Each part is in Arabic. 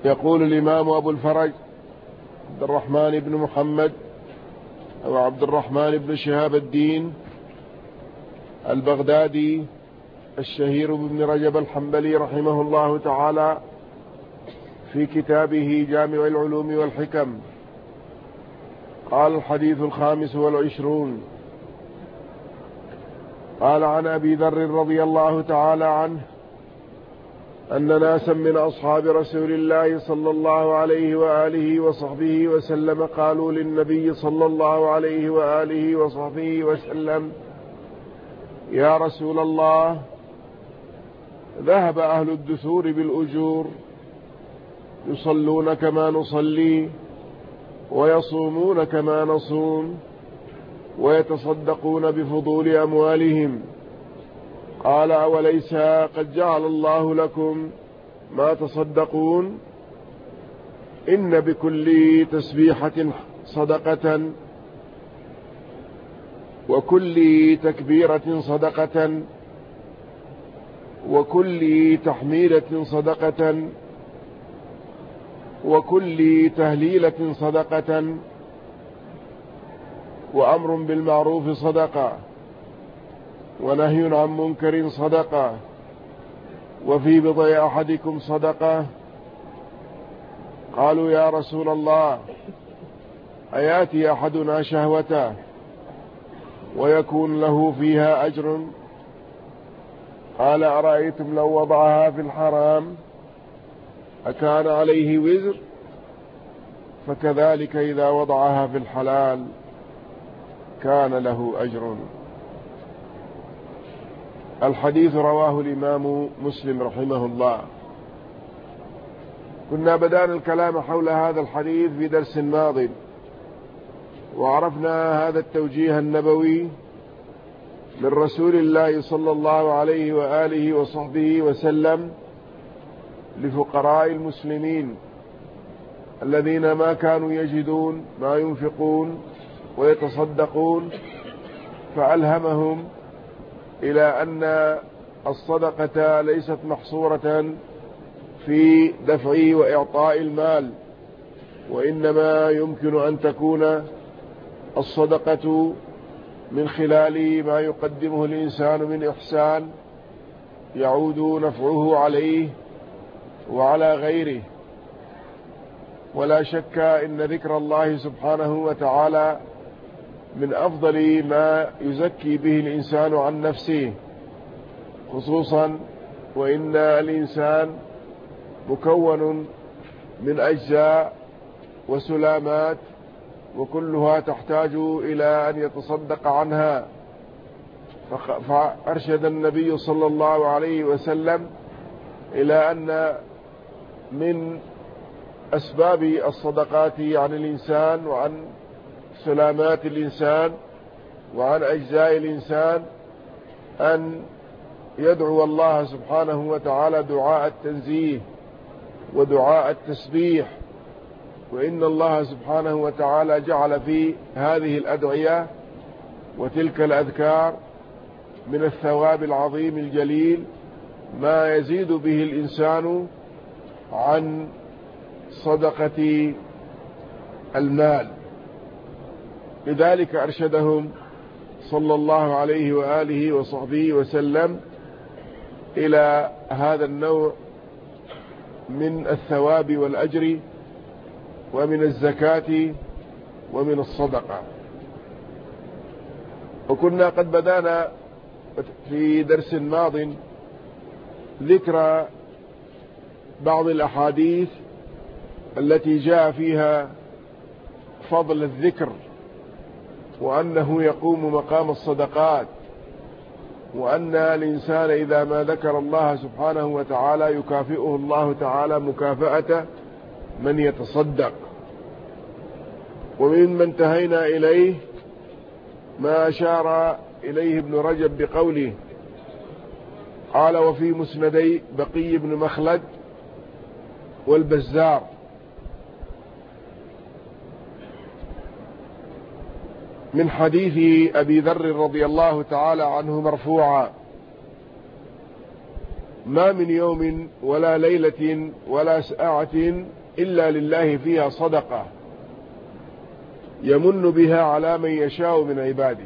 يقول الإمام أبو الفرج عبد الرحمن بن محمد أو عبد الرحمن بن شهاب الدين البغدادي الشهير بن رجب الحنبلي رحمه الله تعالى في كتابه جامع العلوم والحكم، قال: الحديث 25. قال: عن أبي ذر رضي الله تعالى عنه أن ناسا من أصحاب رسول الله صلى الله عليه وآله وصحبه وسلم قالوا للنبي صلى الله عليه وآله وصحبه وسلم: يا رسول الله، ذهب أهل الدثور بالأجور، يصلون كما نصلي ويصومون كما نصوم ويتصدقون بفضول أموالهم. قال: أوليس قد جعل الله لكم ما تصدقون؟ إن بكل تسبيحة صدقة، وكل تكبيرة صدقة، وكل تحميلة صدقة، وكل تهليلة صدقة، وأمر بالمعروف صدقة، ونهي عن منكر صدقة، وفي بضع أحدكم صدقة. قالوا: يا رسول الله، أياتي أحدنا شهوته ويكون له فيها أجر؟ قال: أرأيتم لو وضعها في الحرام أكان عليه وزر؟ فكذلك إذا وضعها في الحلال كان له أجر. الحديث رواه الإمام مسلم رحمه الله. كنا بدأنا الكلام حول هذا الحديث في درس ماض، وعرفنا هذا التوجيه النبوي من رسول الله صلى الله عليه وآله وصحبه وسلم لفقراء المسلمين الذين ما كانوا يجدون ما ينفقون ويتصدقون، فألهمهم إلى أن الصدقة ليست محصورة في دفع وإعطاء المال، وإنما يمكن أن تكون الصدقة من خلال ما يقدمه الإنسان من إحسان يعود نفعه عليه وعلى غيره. ولا شك إن ذكر الله سبحانه وتعالى من أفضل ما يزكي به الإنسان عن نفسه، خصوصا وإن الإنسان مكون من أجزاء وسلامات، وكلها تحتاج إلى أن يتصدق عنها. فأرشد النبي صلى الله عليه وسلم إلى أن من أسباب الصدقات عن الإنسان وعن سلامات الإنسان وعن أجزاء الإنسان أن يدعو الله سبحانه وتعالى دعاء التنزيه ودعاء التسبيح. وإن الله سبحانه وتعالى جعل في هذه الأدعية وتلك الأذكار من الثواب العظيم الجليل ما يزيد به الإنسان عن صدقة المال. لذلك أرشدهم صلى الله عليه وآله وصحبه وسلم إلى هذا النوع من الثواب والأجر ومن الزكاة ومن الصدقة. وكنا قد بدأنا في درس ماض ذكر بعض الأحاديث التي جاء فيها فضل الذكر، وأنه يقوم مقام الصدقات، وأن الإنسان إذا ما ذكر الله سبحانه وتعالى يكافئه الله تعالى مكافأة من يتصدق. ومما انتهينا إليه ما أشار إليه ابن رجب بقوله: قال: وفي مسندي بقي بن مخلد والبزار من حديث أبي ذر رضي الله تعالى عنه مرفوعا: ما من يوم ولا ليلة ولا ساعة إلا لله فيها صدقة يمن بها على من يشاء من عباده.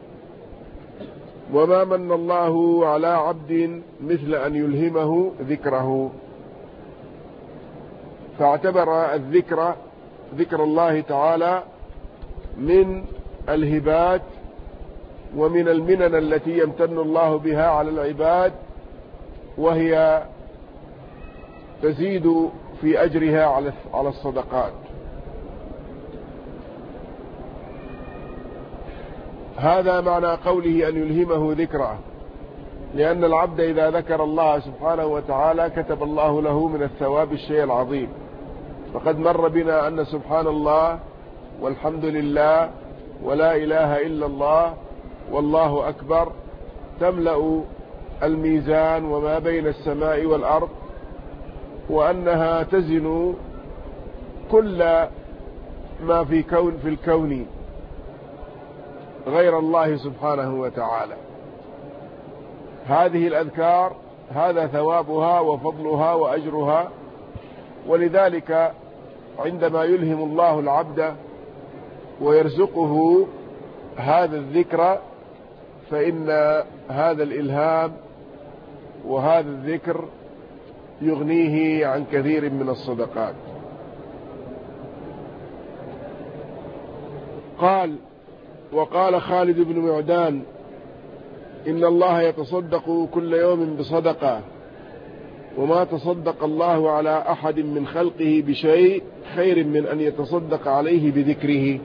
وما من الله على عبد مثل أن يلهمه ذكره. فاعتبر ذكر الله تعالى من الهبات ومن المنن التي يمتن الله بها على العباد، وهي تزيد في أجرها على الصدقات. هذا معنى قوله أن يلهمه ذكره، لأن العبد إذا ذكر الله سبحانه وتعالى كتب الله له من الثواب الشيء العظيم. فقد مر بنا أن سبحان الله والحمد لله ولا إله إلا الله والله أكبر تملأ الميزان وما بين السماء والأرض، وأنها تزن كل ما في الكون غير الله سبحانه وتعالى. هذه الأذكار هذا ثوابها وفضلها وأجرها. ولذلك عندما يلهم الله العبد ويرزقه هذا الذكر، فإن هذا الإلهام وهذا الذكر يغنيه عن كثير من الصدقات. وقال خالد بن معدان: إن الله يتصدق كل يوم بصدقة، وما تصدق الله على أحد من خلقه بشيء خير من أن يتصدق عليه بذكره.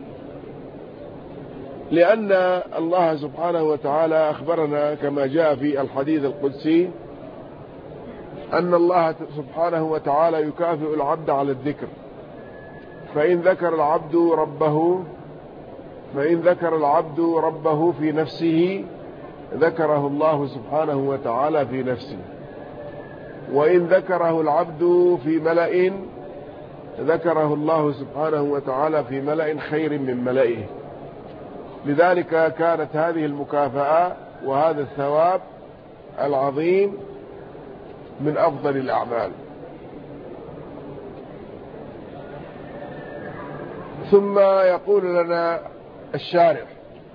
لأن الله سبحانه وتعالى أخبرنا كما جاء في الحديث القدسي أن الله سبحانه وتعالى يكافئ العبد على الذكر. فإن ذكر العبد ربه في نفسه ذكره الله سبحانه وتعالى في نفسه، وإن ذكره العبد في ملأ ذكره الله سبحانه وتعالى في ملأ خير من ملئه. لذلك كانت هذه المكافأة وهذا الثواب العظيم من أفضل الأعمال. ثم يقول لنا الشارح: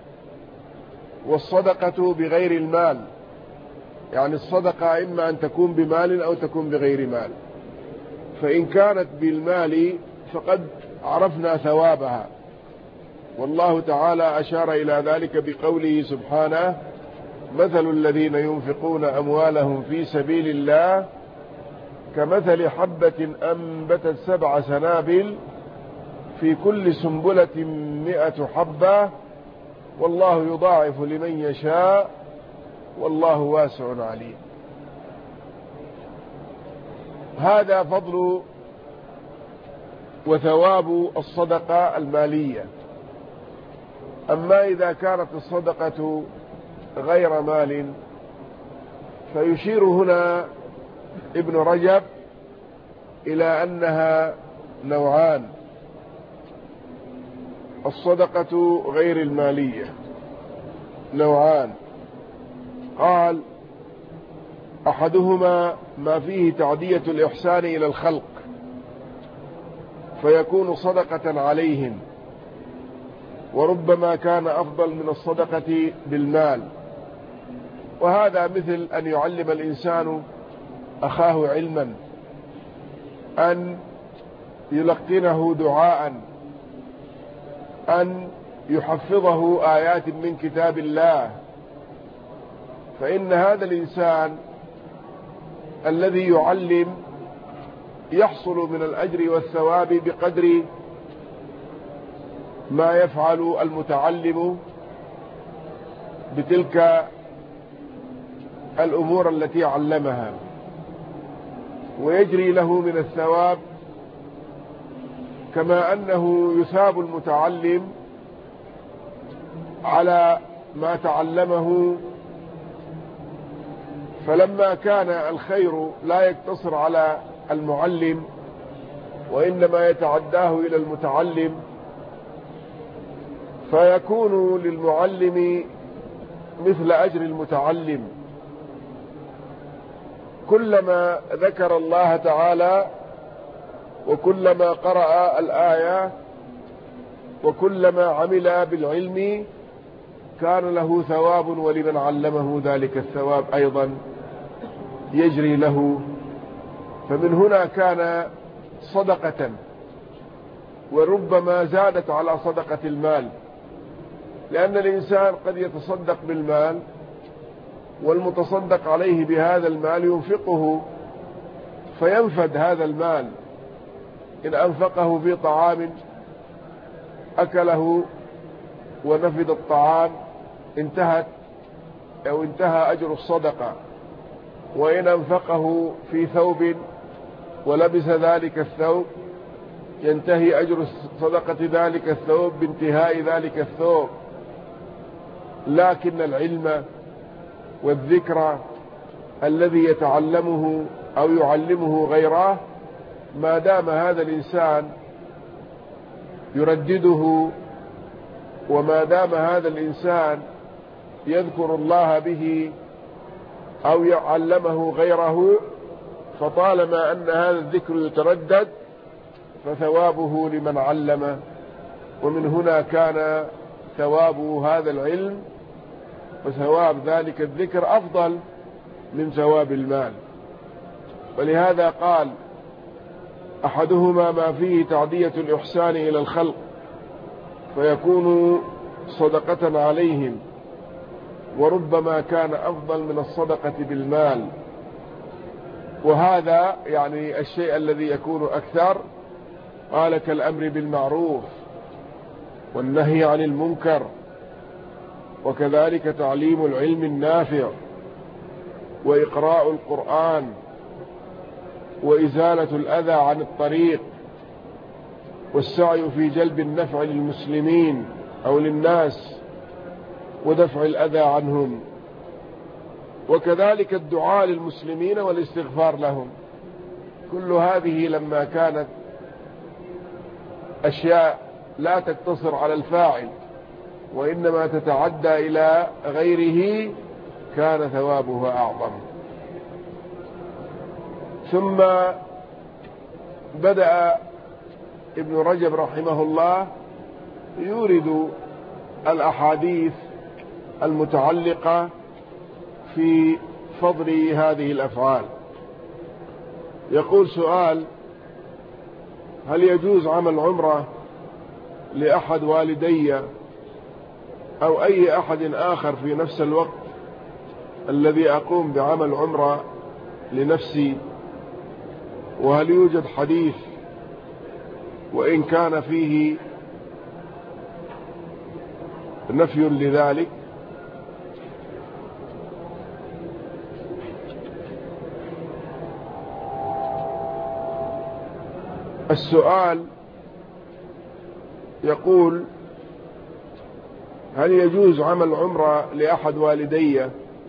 والصدقة بغير المال، يعني الصدقة إما أن تكون بمال أو تكون بغير مال. فإن كانت بالمال فقد عرفنا ثوابها، والله تعالى أشار إلى ذلك بقوله سبحانه: مثل الذين ينفقون أموالهم في سبيل الله كمثل حبة أنبتت 7 سنابل في كل سنبلة 100 حبة والله يضاعف لمن يشاء والله واسع عليم. هذا فضل وثواب الصدقة المالية. أما إذا كانت الصدقة غير مال فيشير هنا ابن رجب إلى أنها نوعان: الصدقة غير المالية نوعان. قال: أحدهما ما فيه تعدية الإحسان إلى الخلق فيكون صدقة عليهم، وربما كان أفضل من الصدقة بالمال. وهذا مثل أن يعلم الإنسان أخاه علما، أن يلقنه دعاء، أن يحفظه آيات من كتاب الله. فإن هذا الإنسان الذي يعلم يحصل من الأجر والثواب بقدر ما يفعل المتعلم بتلك الأمور التي علمها، ويجري له من الثواب كما أنه يثاب المتعلم على ما تعلمه. فلما كان الخير لا يقتصر على المعلم وإنما يتعداه إلى المتعلم، فيكون للمعلم مثل أجر المتعلم. كلما ذكر الله تعالى وكلما قرأ الآية وكلما عمل بالعلم كان له ثواب، ولمن علمه ذلك الثواب أيضا يجري له. فمن هنا كان صدقة، وربما زادت على صدقة المال، لأن الإنسان قد يتصدق بالمال والمتصدق عليه بهذا المال ينفقه فينفد هذا المال. إن أنفقه في طعام أكله ونفد الطعام انتهى أجر الصدقة، وإن أنفقه في ثوب ولبس ذلك الثوب ينتهي أجر صدقة ذلك الثوب بانتهاء ذلك الثوب. لكن العلم والذكر الذي يتعلمه أو يعلمه غيره، ما دام هذا الإنسان يردده وما دام هذا الإنسان يذكر الله به أو يعلمه غيره، فطالما أن هذا الذكر يتردد فثوابه لمن علم. ومن هنا كان ثواب هذا العلم وثواب ذلك الذكر أفضل من ثواب المال. ولهذا قال أحدهما ما فيه تعدية الإحسان إلى الخلق فيكون صدقة عليهم، وربما كان أفضل من الصدقة بالمال. وهذا يعني الشيء الذي يكون أكثر، قال كالأمر بالمعروف والنهي عن المنكر، وكذلك تعليم العلم النافع وإقراء القرآن وإزالة الأذى عن الطريق والسعي في جلب النفع للمسلمين أو للناس ودفع الأذى عنهم، وكذلك الدعاء للمسلمين والاستغفار لهم. كل هذه لما كانت أشياء لا تقتصر على الفاعل وإنما تتعدى إلى غيره كان ثوابها أعظم. ثم بدأ ابن رجب رحمه الله يورد الأحاديث المتعلقة في فضل هذه الأفعال. يقول سؤال: هل يجوز عمل عمرة لأحد والدي أو أي أحد آخر في نفس الوقت الذي أقوم بعمل عمرة لنفسي؟ وهل يوجد حديث وإن كان فيه نفي لذلك؟ السؤال يقول: هل يجوز عمل عمرة لأحد والدي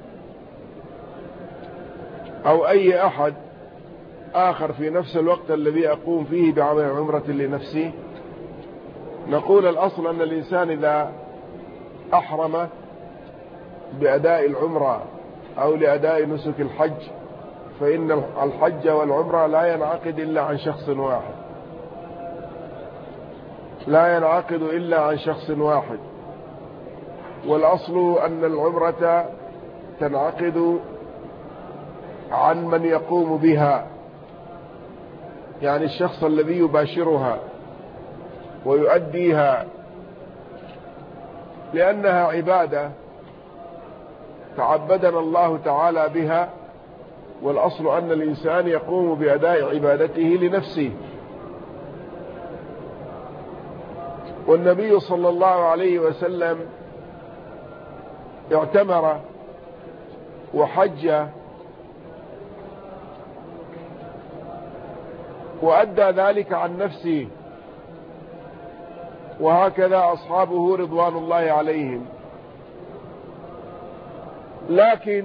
أو أي أحد آخر في نفس الوقت الذي أقوم فيه بعمل عمرة لنفسي؟ نقول الأصل أن الإنسان إذا أحرم بأداء العمرة أو لأداء نسك الحج فإن الحج والعمرة لا ينعقد إلا عن شخص واحد، لا ينعقد إلا عن شخص واحد. والأصل أن العمرة تنعقد عن من يقوم بها، يعني الشخص الذي يباشرها ويؤديها، لأنها عبادة تعبدنا الله تعالى بها، والأصل أن الإنسان يقوم بأداء عبادته لنفسه. والنبي صلى الله عليه وسلم اعتمر وحج وأدى ذلك عن نفسه، وهكذا أصحابه رضوان الله عليهم. لكن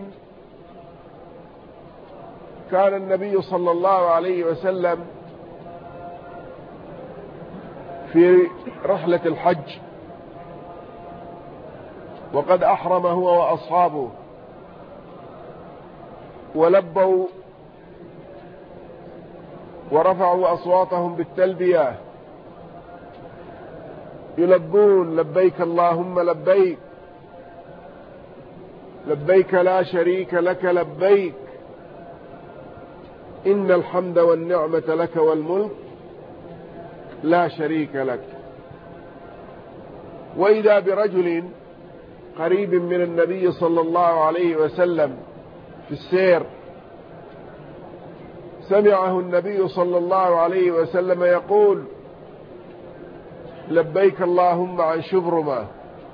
كان النبي صلى الله عليه وسلم في رحلة الحج وقد أحرم هو وأصحابه ولبوا ورفعوا أصواتهم بالتلبية يلبون لبيك اللهم لبيك لبيك لا شريك لك لبيك إن الحمد والنعمة لك والملك لا شريك لك. وإذا برجل قريب من النبي صلى الله عليه وسلم في السير سمعه النبي صلى الله عليه وسلم يقول لبيك اللهم عن شبرمة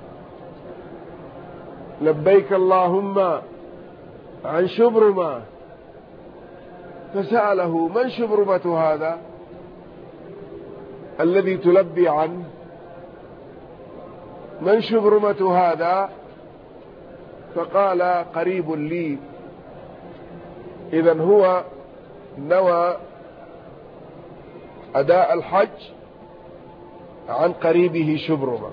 لبيك اللهم عن شبرمة، فسأله من شبرمة هذا الذي تلبي عنه؟ من شبرمة هذا؟ فقال قريب لي. إذن هو نوى أداء الحج عن قريبه شبرمة،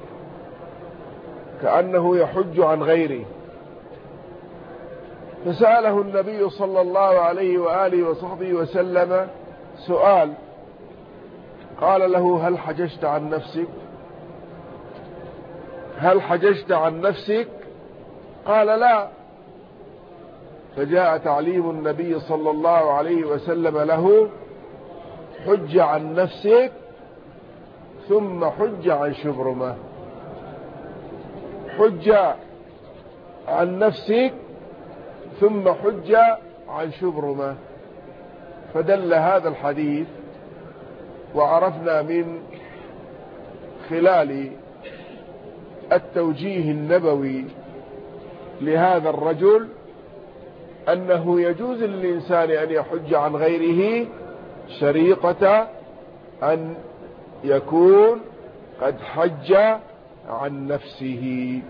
كأنه يحج عن غيره. فسأله النبي صلى الله عليه وآله وصحبه وسلم سؤال، قال له هل حججت عن نفسك؟ هل حججت عن نفسك؟ قال لا. فجاء تعليم النبي صلى الله عليه وسلم له حج عن نفسك ثم حج عن شبرمة. حج عن نفسك ثم حج عن شبرمة. فدل هذا الحديث وعرفنا من خلال التوجيه النبوي لهذا الرجل أنه يجوز للإنسان أن يحج عن غيره شريطة أن يكون قد حج عن نفسه،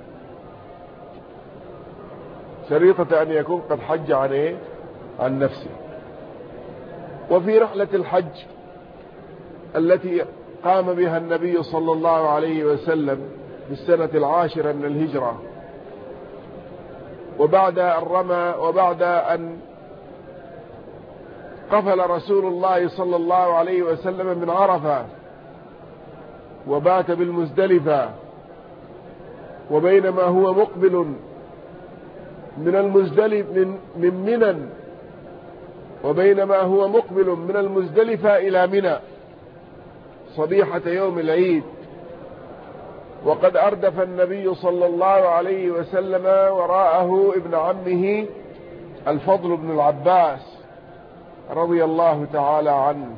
شريطة أن يكون قد حج عن نفسه. وفي رحلة الحج التي قام بها النبي صلى الله عليه وسلم في السنة 10 من الهجرة، وبعد الرمى وبعد أن قفل رسول الله صلى الله عليه وسلم من عرفة وبات بالمزدلفة، وبينما هو مقبل من المزدلف من منى، وبينما هو مقبل من المزدلفة إلى منى صبيحة يوم العيد، وقد أردف النبي صلى الله عليه وسلم وراءه ابن عمه الفضل بن العباس رضي الله تعالى عنه.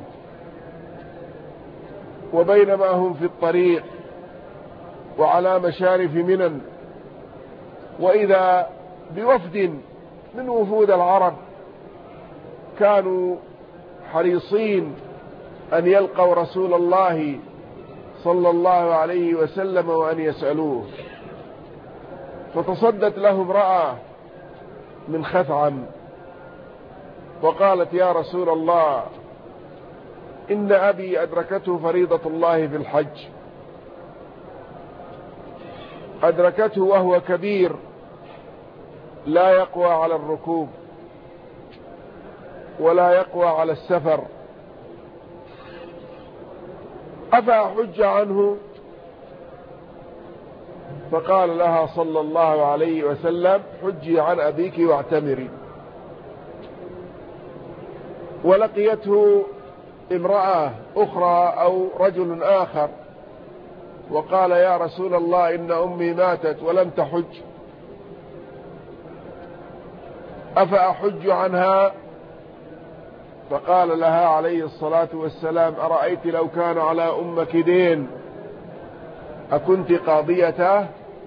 وبينما هم في الطريق وعلى مشارف منى، وإذا بوفد من وفود العرب كانوا حريصين أن يلقوا رسول الله صلى الله عليه وسلم وأن يسألوه. فتصدت له امرأة من خثعم وقالت يا رسول الله إن أبي أدركته فريضة الله في الحج، أدركته وهو كبير لا يقوى على الركوب ولا يقوى على السفر، أفأحج عنه؟ فقال لها صلى الله عليه وسلم حجي عن أبيك واعتمري. ولقيته امرأة أخرى أو رجل آخر وقال يا رسول الله إن أمي ماتت ولم تحج، أفأحج عنها؟ فقال لها عليه الصلاة والسلام أرأيت لو كان على أمك دين أكنت قاضيته؟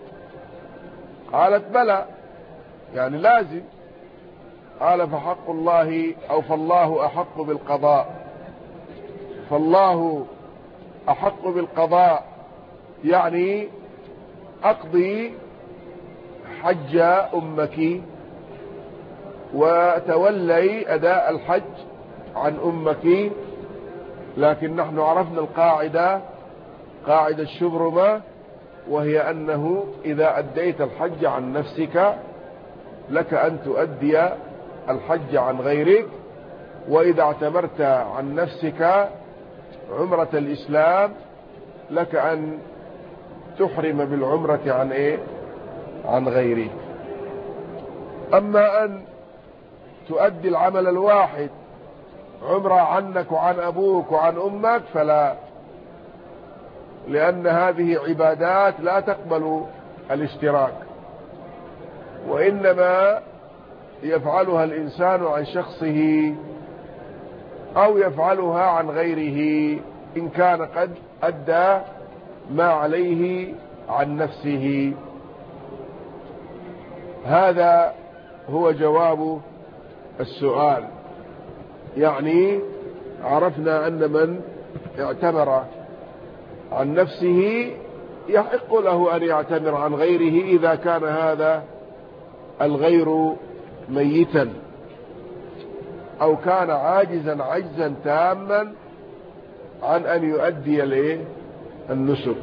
قالت بلى، يعني لازم. قال فحق الله أو فالله أحق بالقضاء، فالله أحق بالقضاء يعني أقضي حج أمك وتولي أداء الحج عن أمك. لكن نحن عرفنا القاعدة، قاعدة الشبرمة، وهي أنه إذا أديت الحج عن نفسك لك أن تؤدي الحج عن غيرك وإذا اعتمرت عن نفسك عمرة الإسلام لك أن تحرم بالعمرة عن إيه؟ عن غيره. أما أن تؤدي العمل الواحد عمرة عنك وعن أبوك وعن أمك فلا، لأن هذه عبادات لا تقبل الاشتراك، وإنما يفعلها الإنسان عن شخصه أو يفعلها عن غيره إن كان قد أدى ما عليه عن نفسه. هذا هو جواب السؤال. يعني عرفنا أن من اعتمر عن نفسه يحق له أن يعتمر عن غيره إذا كان هذا الغير ميتا أو كان عاجزا عجزا تاما عن أن يؤدي النسك.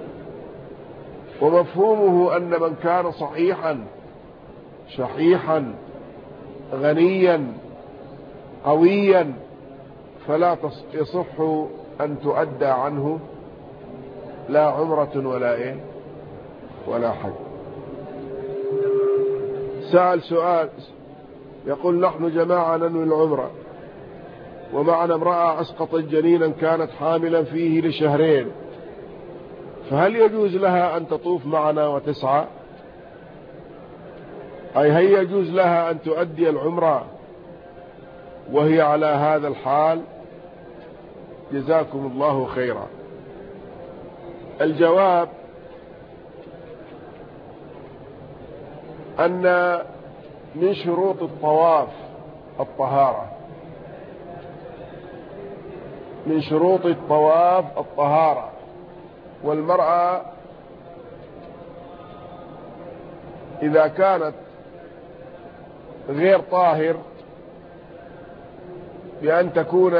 ومفهومه أن من كان صحيحا شحيحا غنيا قويا فلا يصح أن تؤدى عنه لا عمرة ولا حج. سأل سؤال يقول: نحن جماعة ننوي العمرة ومعنا امرأة أسقطت جنينا كانت حاملا فيه لشهرين، فهل يجوز لها أن تطوف معنا وتسعى؟ أي هل يجوز لها أن تؤدي العمرة وهي على هذا الحال؟ جزاكم الله خيرا. الجواب أن من شروط الطواف الطهارة، من شروط الطواف الطهارة، والمرأة إذا كانت غير طاهر بأن تكون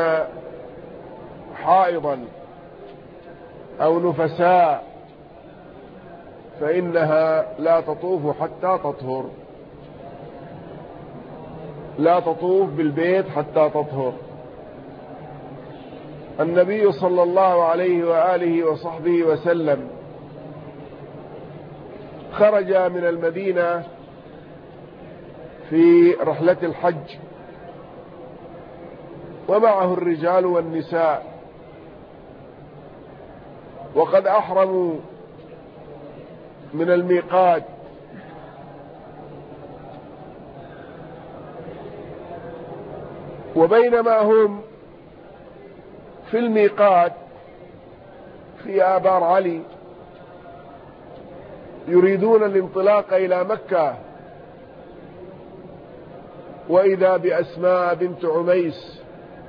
حائضا أو نفساء فإنها لا تطوف حتى تطهر، لا تطوف بالبيت حتى تطهر. النبي صلى الله عليه وآله وصحبه وسلم خرج من المدينة في رحلة الحج ومعه الرجال والنساء، وقد أحرموا من الميقات، وبينما هم في الميقات في آبار علي يريدون الانطلاق إلى مكة، وإذا بأسماء بنت عميس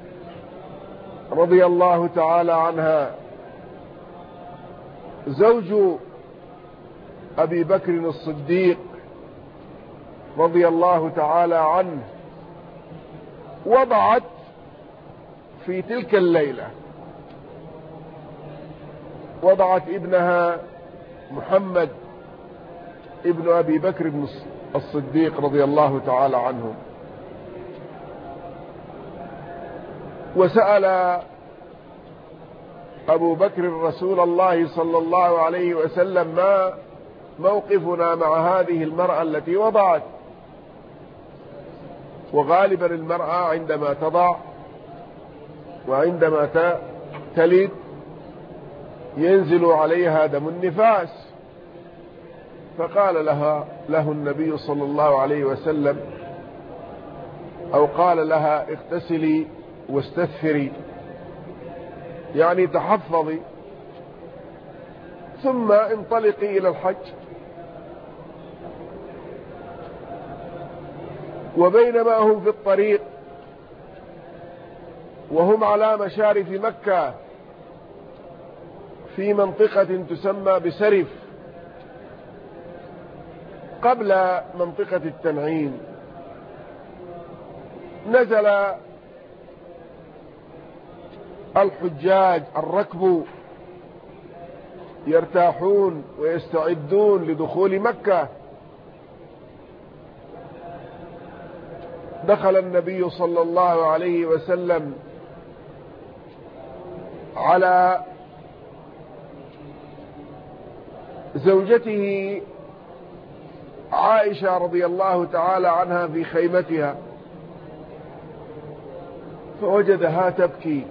رضي الله تعالى عنها زوج أبي بكر الصديق رضي الله تعالى عنه وضعت في تلك الليلة، وضعت ابنها محمد ابن أبي بكر الصديق رضي الله تعالى عنه. وسأل أبو بكر رسول الله صلى الله عليه وسلم: ما موقفنا مع هذه المرأة التي وضعت؟ وغالبا المرأة عندما تضع وعندما تلد ينزل عليها دم النفاس. فقال له النبي صلى الله عليه وسلم، أو قال لها: اغتسلي واستثفري، يعني تحفظي ثم انطلقي إلى الحج. وبينما هم في الطريق وهم على مشارف مكة في منطقة تسمى بسرف قبل منطقة التنعيم، نزل الحجاج الركب يرتاحون ويستعدون لدخول مكة، دخل النبي صلى الله عليه وسلم على زوجته عائشة رضي الله تعالى عنها في خيمتها، فوجدها تبكي،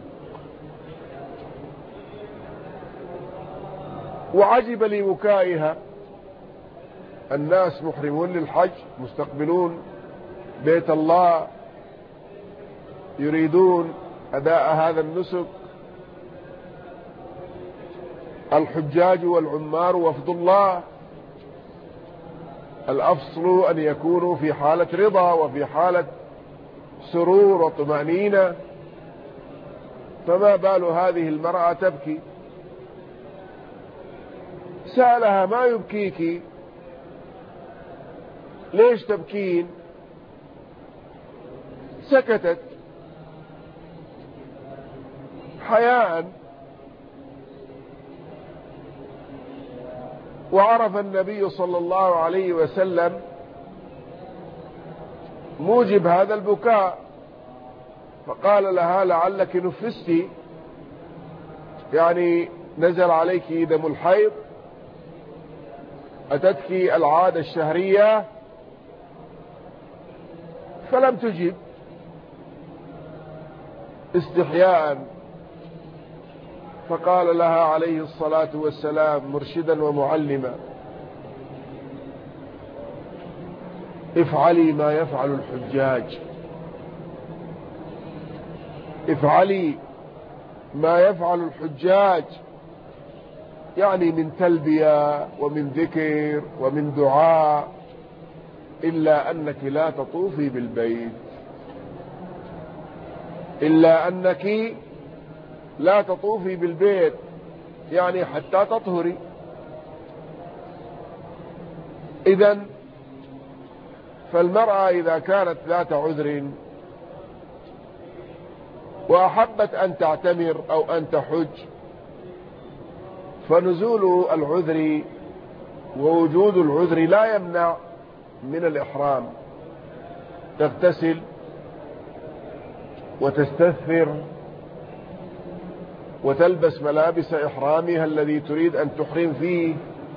وعجب لبكائها. الناس محرمون للحج، مستقبلون بيت الله، يريدون أداء هذا النسك، الحجاج والعمار وفد الله، الأفضل أن يكونوا في حالة رضا وفي حالة سرور وطمأنينة، فما بال هذه المرأة تبكي؟ سألها: ما يبكيك؟ ليش تبكين؟ سكتت حياء. وعرف النبي صلى الله عليه وسلم موجب هذا البكاء، فقال لها: لعلك نفست، يعني نزل عليك دم الحيض، أتتك العادة الشهرية. فلم تجب استحياء، فقال لها عليه الصلاة والسلام مرشدا ومعلما: افعلي ما يفعل الحجاج، افعلي ما يفعل الحجاج، يعني من تلبية ومن ذكر ومن دعاء، إلا أنك لا تطوفي بالبيت، إلا أنك لا تطوفي بالبيت، يعني حتى تطهري. إذن فالمرأة إذا كانت ذات عذر وأحبت أن تعتمر أو أن تحج، فنزول العذر ووجود العذر لا يمنع من الإحرام. تغتسل وتستثمر وتلبس ملابس إحرامها الذي تريد أن تحرم فيه،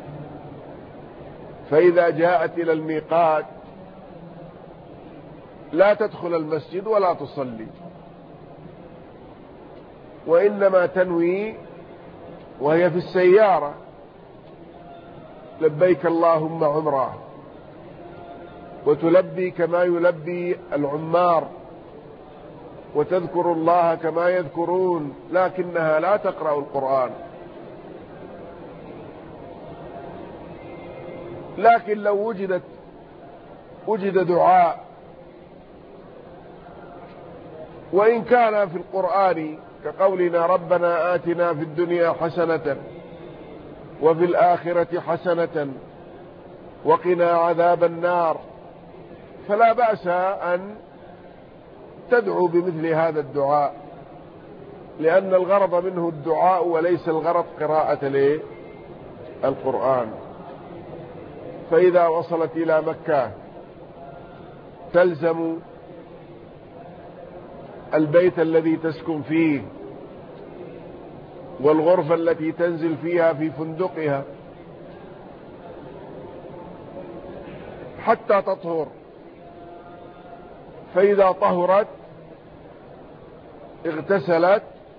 فإذا جاءت إلى الميقات لا تدخل المسجد ولا تصلي، وإنما تنوي وهي في السيارة: لبيك اللهم عمرة، وتلبي كما يلبي العمار، وتذكر الله كما يذكرون، لكنها لا تقرأ القرآن. لكن لو وجد دعاء، وإن كان في القرآن كقولنا: ربنا آتنا في الدنيا حسنة وفي الآخرة حسنة وقنا عذاب النار، فلا بأس أن تدعو بمثل هذا الدعاء، لأن الغرض منه الدعاء وليس الغرض قراءة القرآن. فإذا وصلت إلى مكة تلزم البيت الذي تسكن فيه والغرفة التي تنزل فيها في فندقها حتى تطهر، فإذا طهرت اغتسلت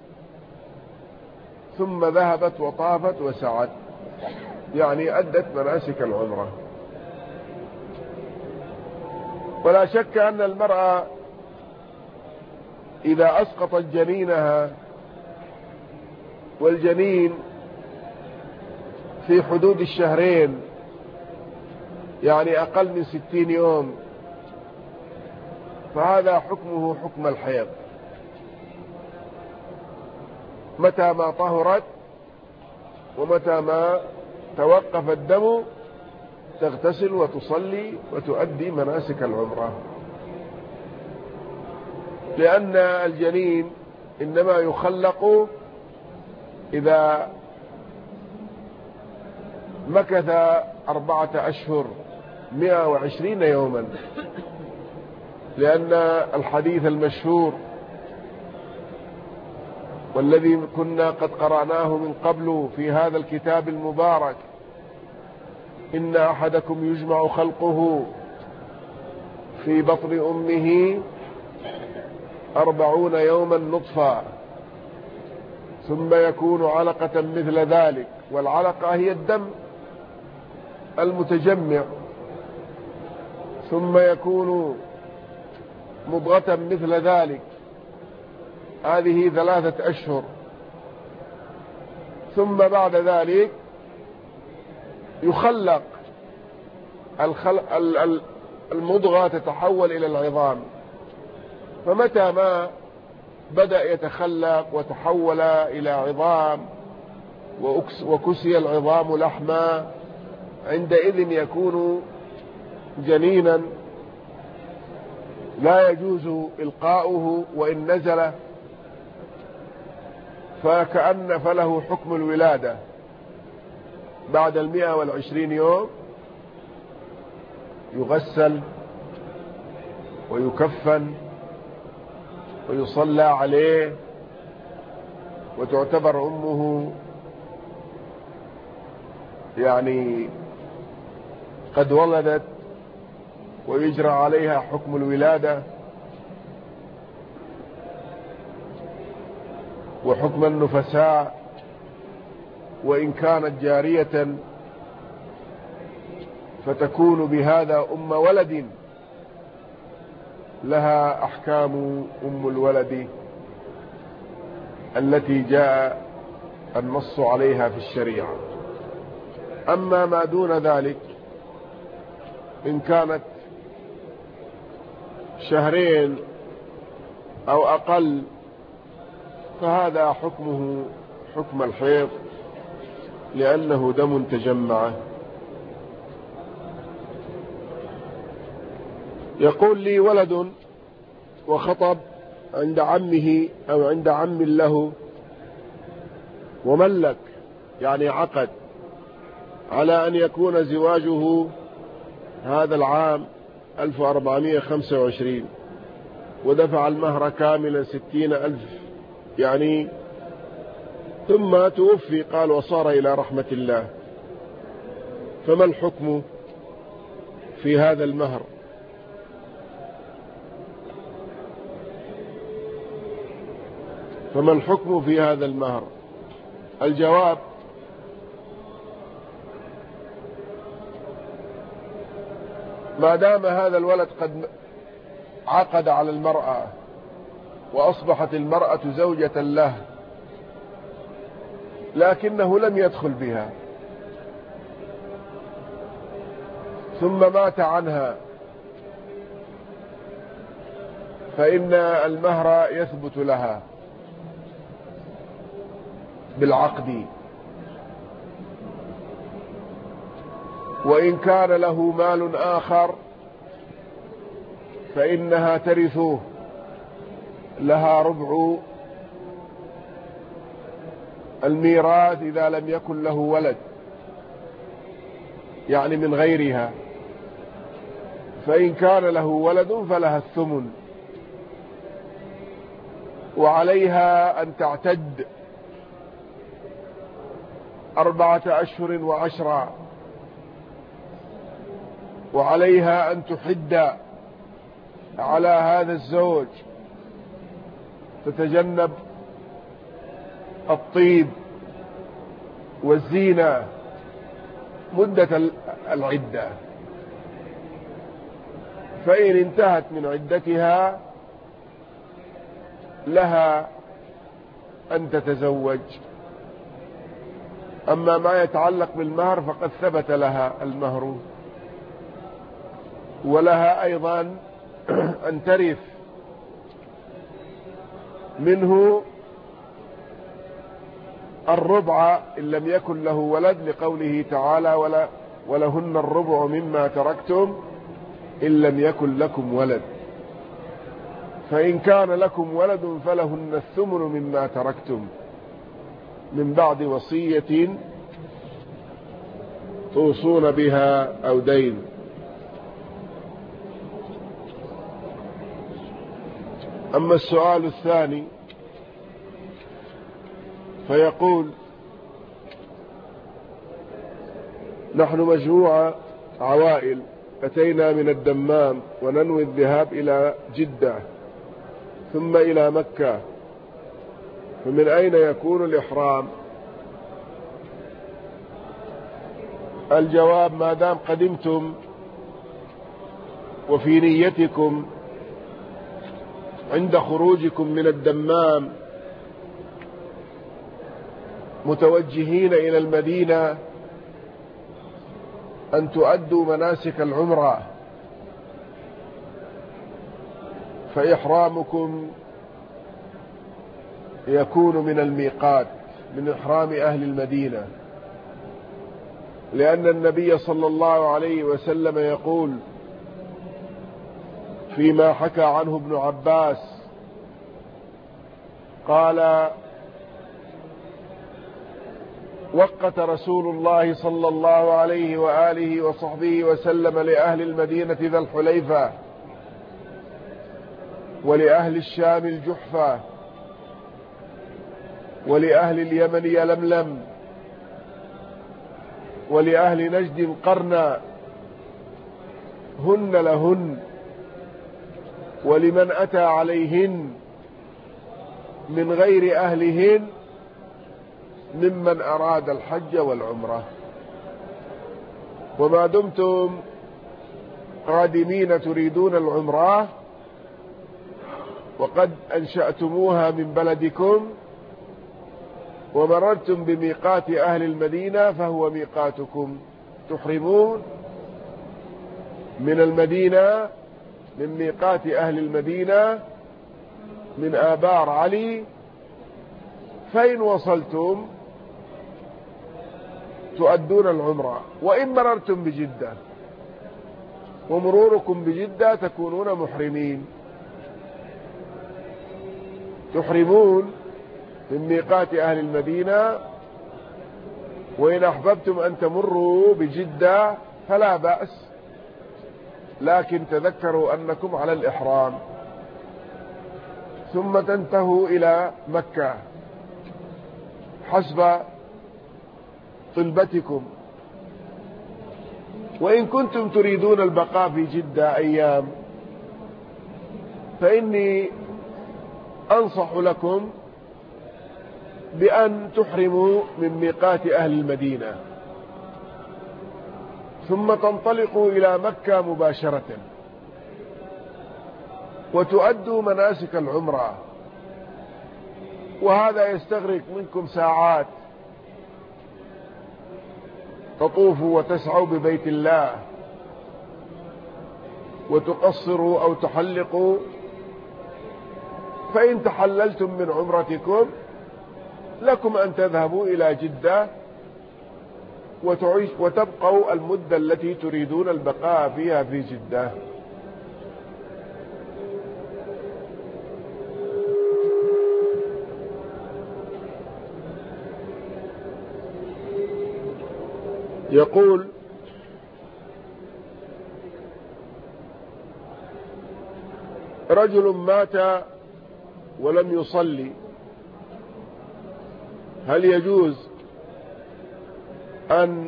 ثم ذهبت وطافت وسعت، يعني أدت مناسك العمرة. ولا شك أن المرأة إذا أسقطت جنينها، والجنين في حدود الشهرين، يعني أقل من 60 يوم، فهذا حكمه حكم الحيض. متى ما طهرت ومتى ما توقف الدم تغتسل وتصلي وتؤدي مناسك العمرة، لأن الجنين إنما يخلق إذا مكث 4 أشهر 120 يوما، لأن الحديث المشهور والذي كنا قد قرأناه من قبل في هذا الكتاب المبارك: إن أحدكم يجمع خلقه في بطن أمه 40 يوما نطفة ثم يكون علقة مثل ذلك. والعلقة هي الدم المتجمع، ثم يكون مضغة مثل ذلك، هذه 3 أشهر، ثم بعد ذلك يخلق المضغة تتحول إلى العظام. فمتى ما بدأ يتخلق وتحول إلى عظام وكسي العظام لحما، عندئذ يكون جنينا لا يجوز إلقاؤه، وإن نزل فكأن فله حكم الولادة. بعد 120 يوم يغسل ويكفن ويصلى عليه، وتعتبر أمه يعني قد ولدت، ويجرى عليها حكم الولادة وحكم النفساء، وإن كانت جارية فتكون بهذا أم ولد، لها أحكام أم الولد التي جاء النص عليها في الشريعة. أما ما دون ذلك، إن كانت 2 أو أقل فهذا حكمه حكم الحيض، لأنه دم تجمع. يقول لي ولد وخطب عند عمه أو عند عم له، وملك يعني عقد على أن يكون زواجه هذا العام 1425، ودفع المهر كاملا 60,000 يعني، ثم توفي قال وصار إلى رحمة الله. فما الحكم في هذا المهر؟ فما الحكم في هذا المهر؟ الجواب: ما دام هذا الولد قد عقد على المرأة وأصبحت المرأة زوجة له، لكنه لم يدخل بها، ثم مات عنها، فإن المهر يثبت لها بالعقد. وإن كان له مال آخر فإنها ترثه، لها ربع الميراث إذا لم يكن له ولد، يعني من غيرها. فإن كان له ولد فلها الثمن، وعليها أن تعتد 4 أشهر و10، وعليها أن تحد على هذا الزوج، تتجنب الطيب والزينة مدة العدة. فإن انتهت من عدتها لها أن تتزوج. أما ما يتعلق بالمهر فقد ثبت لها المهر، ولها أيضا أن ترث منه الربع إن لم يكن له ولد، لقوله تعالى: ولهن الربع مما تركتم إن لم يكن لكم ولد. فإن كان لكم ولد فلهن الثمن مما تركتم من بعد وصية توصون بها أو دين. أما السؤال الثاني فيقول: نحن مجموعة عوائل أتينا من الدمام وننوي الذهاب إلى جدة ثم إلى مكة، فمن أين يكون الإحرام؟ الجواب: ما دام قدمتم وفي نيتكم عند خروجكم من الدمام متوجهين إلى المدينة أن تؤدوا مناسك العمرة، فإحرامكم يكون من الميقات، من إحرام أهل المدينة، لأن النبي صلى الله عليه وسلم يقول فيما حكى عنه ابن عباس قال: وقت رسول الله صلى الله عليه وآله وصحبه وسلم لأهل المدينة ذا الحليفة، ولأهل الشام الجحفة، ولأهل اليمن يلملم، ولأهل نجد قرنا، هن لهن، ولمن أتى عليهن من غير أهلهن ممن أراد الحج والعمرة. وما دمتم قادمين تريدون العمرة وقد أنشأتموها من بلدكم ومررتم بميقات أهل المدينة فهو ميقاتكم، تحرمون من المدينة من ميقات أهل المدينة من آبار علي، فإن وصلتم تؤدون العمرة. وإن مررتم بجدة ومروركم بجدة تكونون محرمين، تحرمون من ميقات أهل المدينة. وإن أحببتم أن تمروا بجدة فلا بأس، لكن تذكروا أنكم على الإحرام، ثم تنتهوا إلى مكة حسب طلبتكم. وإن كنتم تريدون البقاء في جدة أيام فإني أنصح لكم بأن تحرموا من ميقات أهل المدينة ثم تنطلقوا إلى مكة مباشرة وتؤدوا مناسك العمرة، وهذا يستغرق منكم ساعات، تطوفوا وتسعوا ببيت الله وتقصروا أو تحلقوا. فإن تحللتم من عمرتكم لكم أن تذهبوا إلى جدة وتبقوا المدة التي تريدون البقاء فيها في جدة. يقول: رجل مات ولم يصلي، هل يجوز أن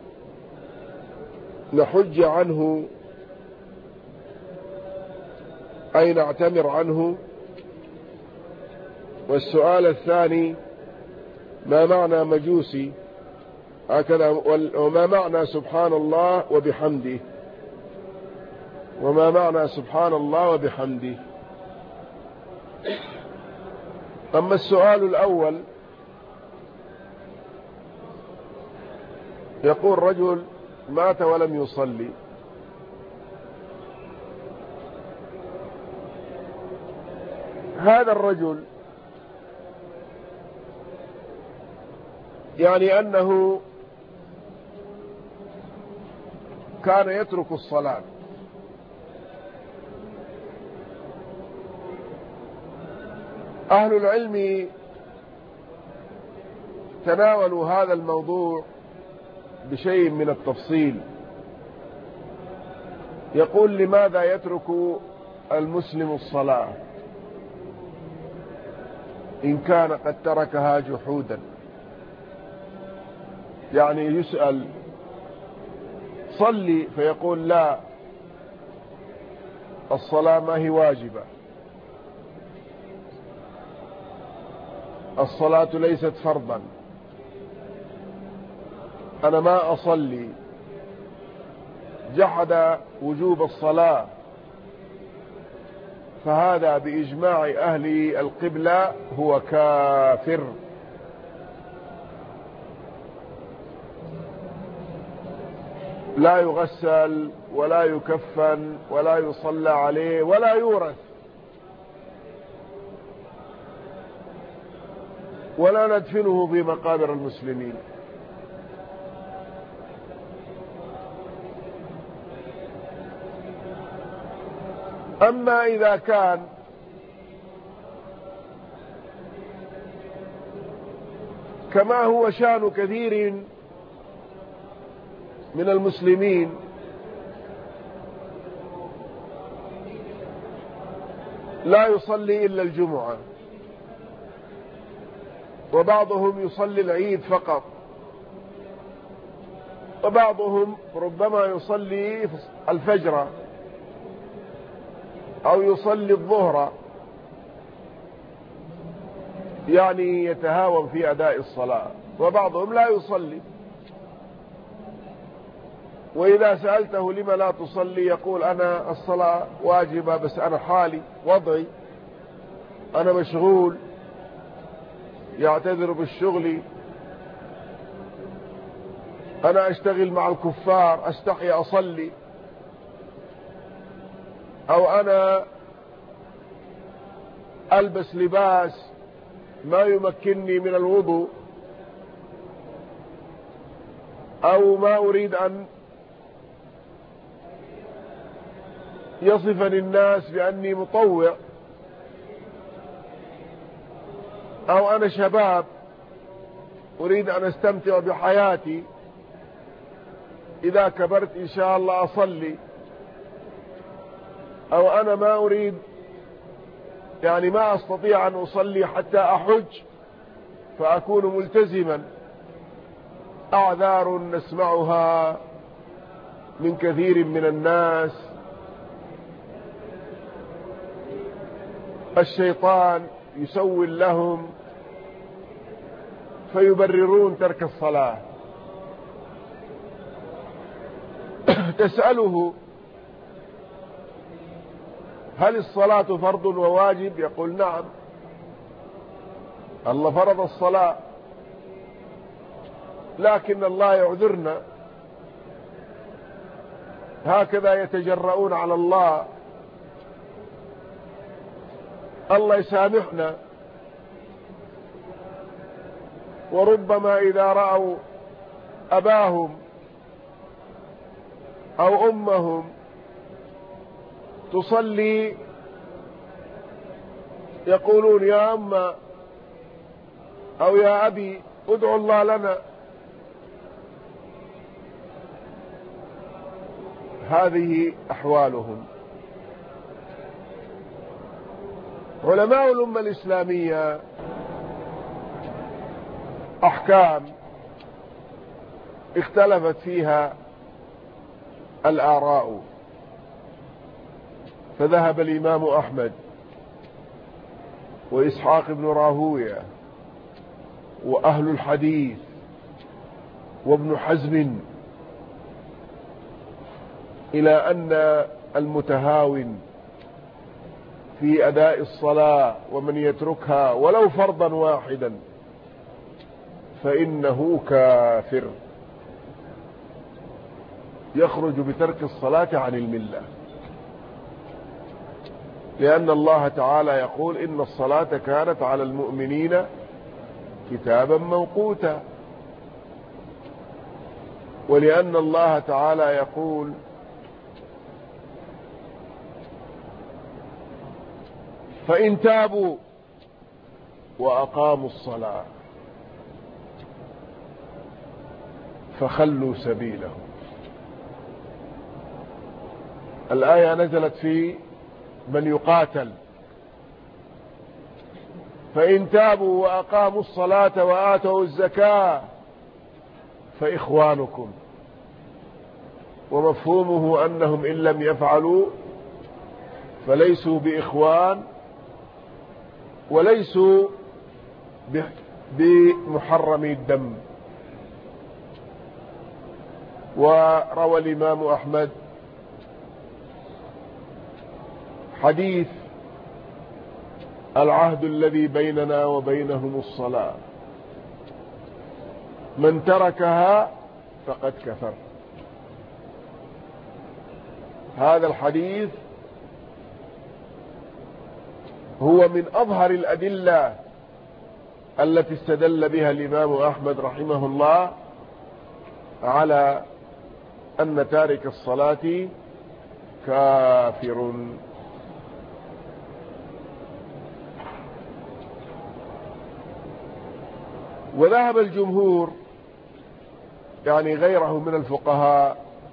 نحج عنه أي نعتمر عنه؟ والسؤال الثاني: ما معنى مجوسي هكذا؟ وما معنى سبحان الله وبحمده؟ وما معنى سبحان الله وبحمده؟ أما السؤال الأول يقول: رجل مات ولم يصلي، هذا الرجل يعني أنه كان يترك الصلاة، أهل العلم تناولوا هذا الموضوع بشيء من التفصيل. يقول: لماذا يترك المسلم الصلاة؟ إن كان قد تركها جحودا. يعني يسأل صلي فيقول لا، الصلاة ما هي واجبة، الصلاة ليست فرضا، أنا ما أصلي، جحد وجوب الصلاة، فهذا بإجماع أهل القبلة هو كافر. لا يغسل ولا يكفن ولا يصلى عليه ولا يورث ولا ندفنه في مقابر المسلمين. أما إذا كان كما هو شأن كثير من المسلمين لا يصلي إلا الجمعة، وبعضهم يصلي العيد فقط، وبعضهم ربما يصلي الفجر أو يصلي الظهر، يعني يتهاون في أداء الصلاة، وبعضهم لا يصلي. وإذا سألته لما لا تصلي يقول أنا الصلاة واجبة بس أنا حالي وضعي، أنا مشغول، يعتذر بالشغل، أنا أشتغل مع الكفار أستحي أصلي، أو أنا ألبس لباس ما يمكنني من الوضوء، أو ما أريد أن يصفني الناس بأني مطوع، أو أنا شباب أريد أن أستمتع بحياتي، إذا كبرت إن شاء الله أصلي، أو أنا ما أريد يعني ما أستطيع أن أصلي حتى أحج فأكون ملتزما. أعذار نسمعها من كثير من الناس. الشيطان يسول لهم فيبررون ترك الصلاة. تسأله هل الصلاة فرض وواجب؟ يقول نعم، الله فرض الصلاة، لكن الله يعذرنا، هكذا يتجرؤون على الله، الله يسامحنا. وربما إذا رأوا أباهم أو أمهم تصلي يقولون يا أما أو يا أبي ادعوا الله لنا. هذه أحوالهم. علماء الأمة الإسلامية أحكام اختلفت فيها الآراء، فذهب الإمام أحمد وإسحاق بن راهوية وأهل الحديث وابن حزم إلى أن المتهاون في أداء الصلاة ومن يتركها ولو فرضا واحدا فإنه كافر، يخرج بترك الصلاة عن الملة، لأن الله تعالى يقول إن الصلاة كانت على المؤمنين كتابا موقوتا، ولأن الله تعالى يقول فإن تابوا وأقاموا الصلاة فخلوا سبيلهم. الآية نزلت في من يقاتل، فإن تابوا وأقاموا الصلاة وآتوا الزكاة فإخوانكم، ومفهومه أنهم إن لم يفعلوا فليسوا بإخوان وليسوا بمحرمي الدم. وروى الإمام أحمد حديث العهد الذي بيننا وبينهم الصلاة، من تركها فقد كفر. هذا الحديث هو من أظهر الأدلة التي استدل بها الإمام أحمد رحمه الله على أن تارك الصلاة كافر. وذهب الجمهور، يعني غيره من الفقهاء،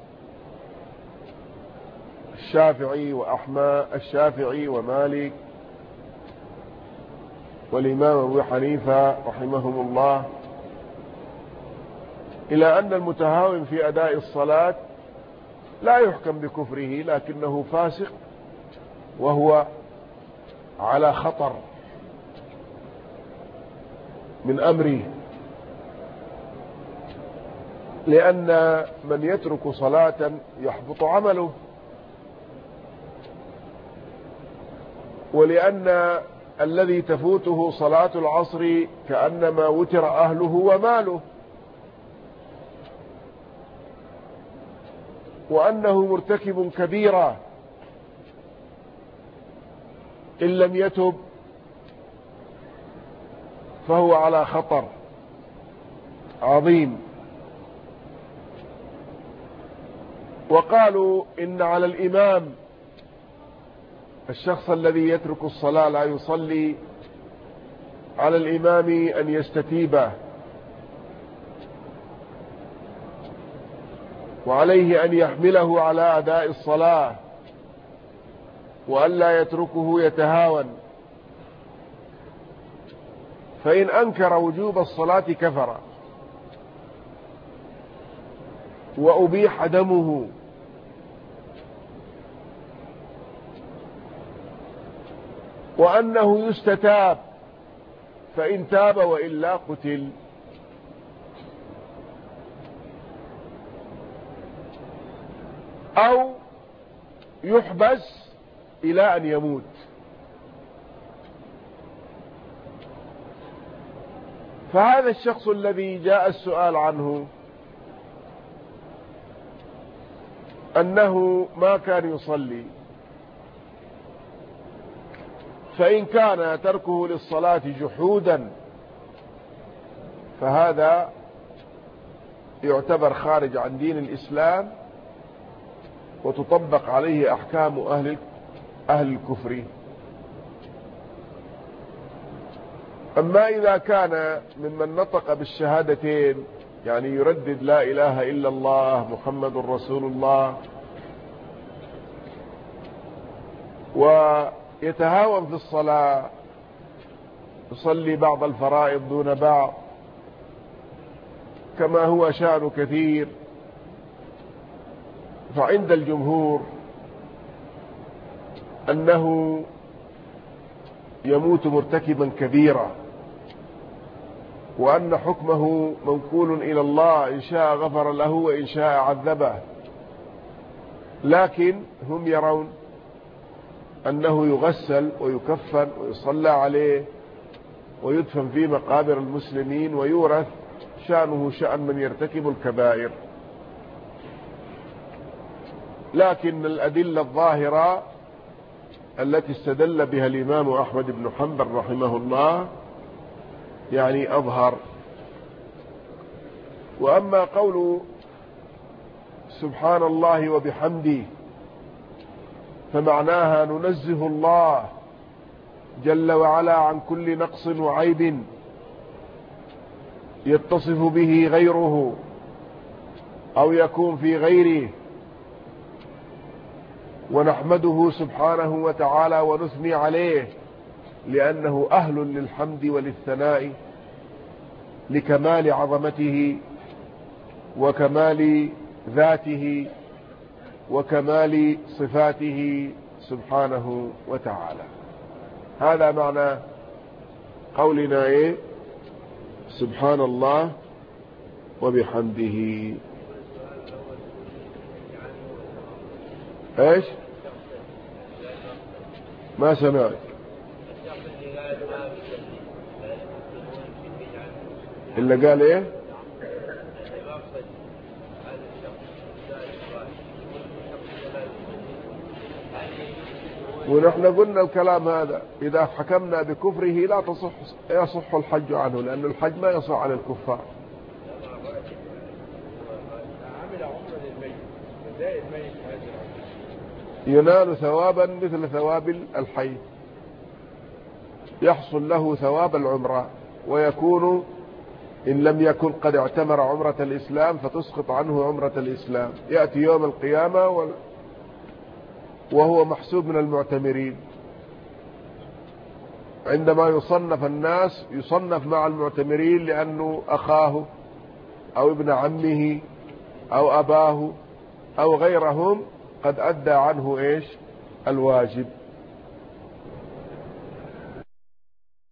الشافعي ومالك والإمام أبو حنيفة رحمهم الله، إلى أن المتهاون في أداء الصلاة لا يحكم بكفره، لكنه فاسق وهو على خطر من أمره، لأن من يترك صلاة يحبط عمله، ولأن الذي تفوته صلاة العصر كأنما وتر أهله وماله، وأنه مرتكب كبيرة إن لم يتب فهو على خطر عظيم. وقالوا إن على الإمام، الشخص الذي يترك الصلاة لا يصلي، على الإمام أن يستتيبه، وعليه أن يحمله على أداء الصلاة، وأن لا يتركه يتهاون، فإن أنكر وجوب الصلاة كفر وأبيح دمه. وأنه يستتاب، فإن تاب وإلا قتل. أو يحبس إلى أن يموت. فهذا الشخص الذي جاء السؤال عنه أنه ما كان يصلي، فإن كان تركه للصلاة جحودا فهذا يعتبر خارج عن دين الإسلام، وتطبق عليه أحكام أهل الكفر. أما إذا كان ممن نطق بالشهادتين، يعني يردد لا إله إلا الله محمد رسول الله، ويتهاون في الصلاة، يصلي بعض الفرائض دون بعض كما هو شأن كثير، فعند الجمهور أنه يموت مرتكبا كبيرا، وأن حكمه موكول إلى الله، إن شاء غفر له وإن شاء عذبه. لكن هم يرون أنه يغسل ويكفن ويصلى عليه ويدفن في مقابر المسلمين، ويورث شأنه شأن من يرتكب الكبائر. لكن الأدلة الظاهرة التي استدل بها الإمام أحمد بن حنبل رحمه الله يعني أظهر. وأما قول سبحان الله وبحمده فمعناها ننزه الله جل وعلا عن كل نقص وعيب يتصف به غيره أو يكون في غيره، ونحمده سبحانه وتعالى ونثني عليه لأنه أهل للحمد وللثناء لكمال عظمته وكمال ذاته وكمال صفاته سبحانه وتعالى. هذا معنى قولنا إيه؟ سبحان الله وبحمده. ايش؟ ما سمعت. إلا قال ايه؟ ونحن قلنا الكلام هذا إذا حكمنا بكفره لا يصح الحج عنه، لأن الحج ما يصح عن الكفار. ينال ثوابا مثل ثواب الحي، يحصل له ثواب العمرة، ويكون إن لم يكن قد اعتمر عمرة الإسلام فتسقط عنه عمرة الإسلام، يأتي يوم القيامة وهو محسوب من المعتمرين. عندما يصنف الناس يصنف مع المعتمرين لأنه أخاه أو ابن عمه أو أباه أو غيرهم قد أدى عنه إيش؟ الواجب.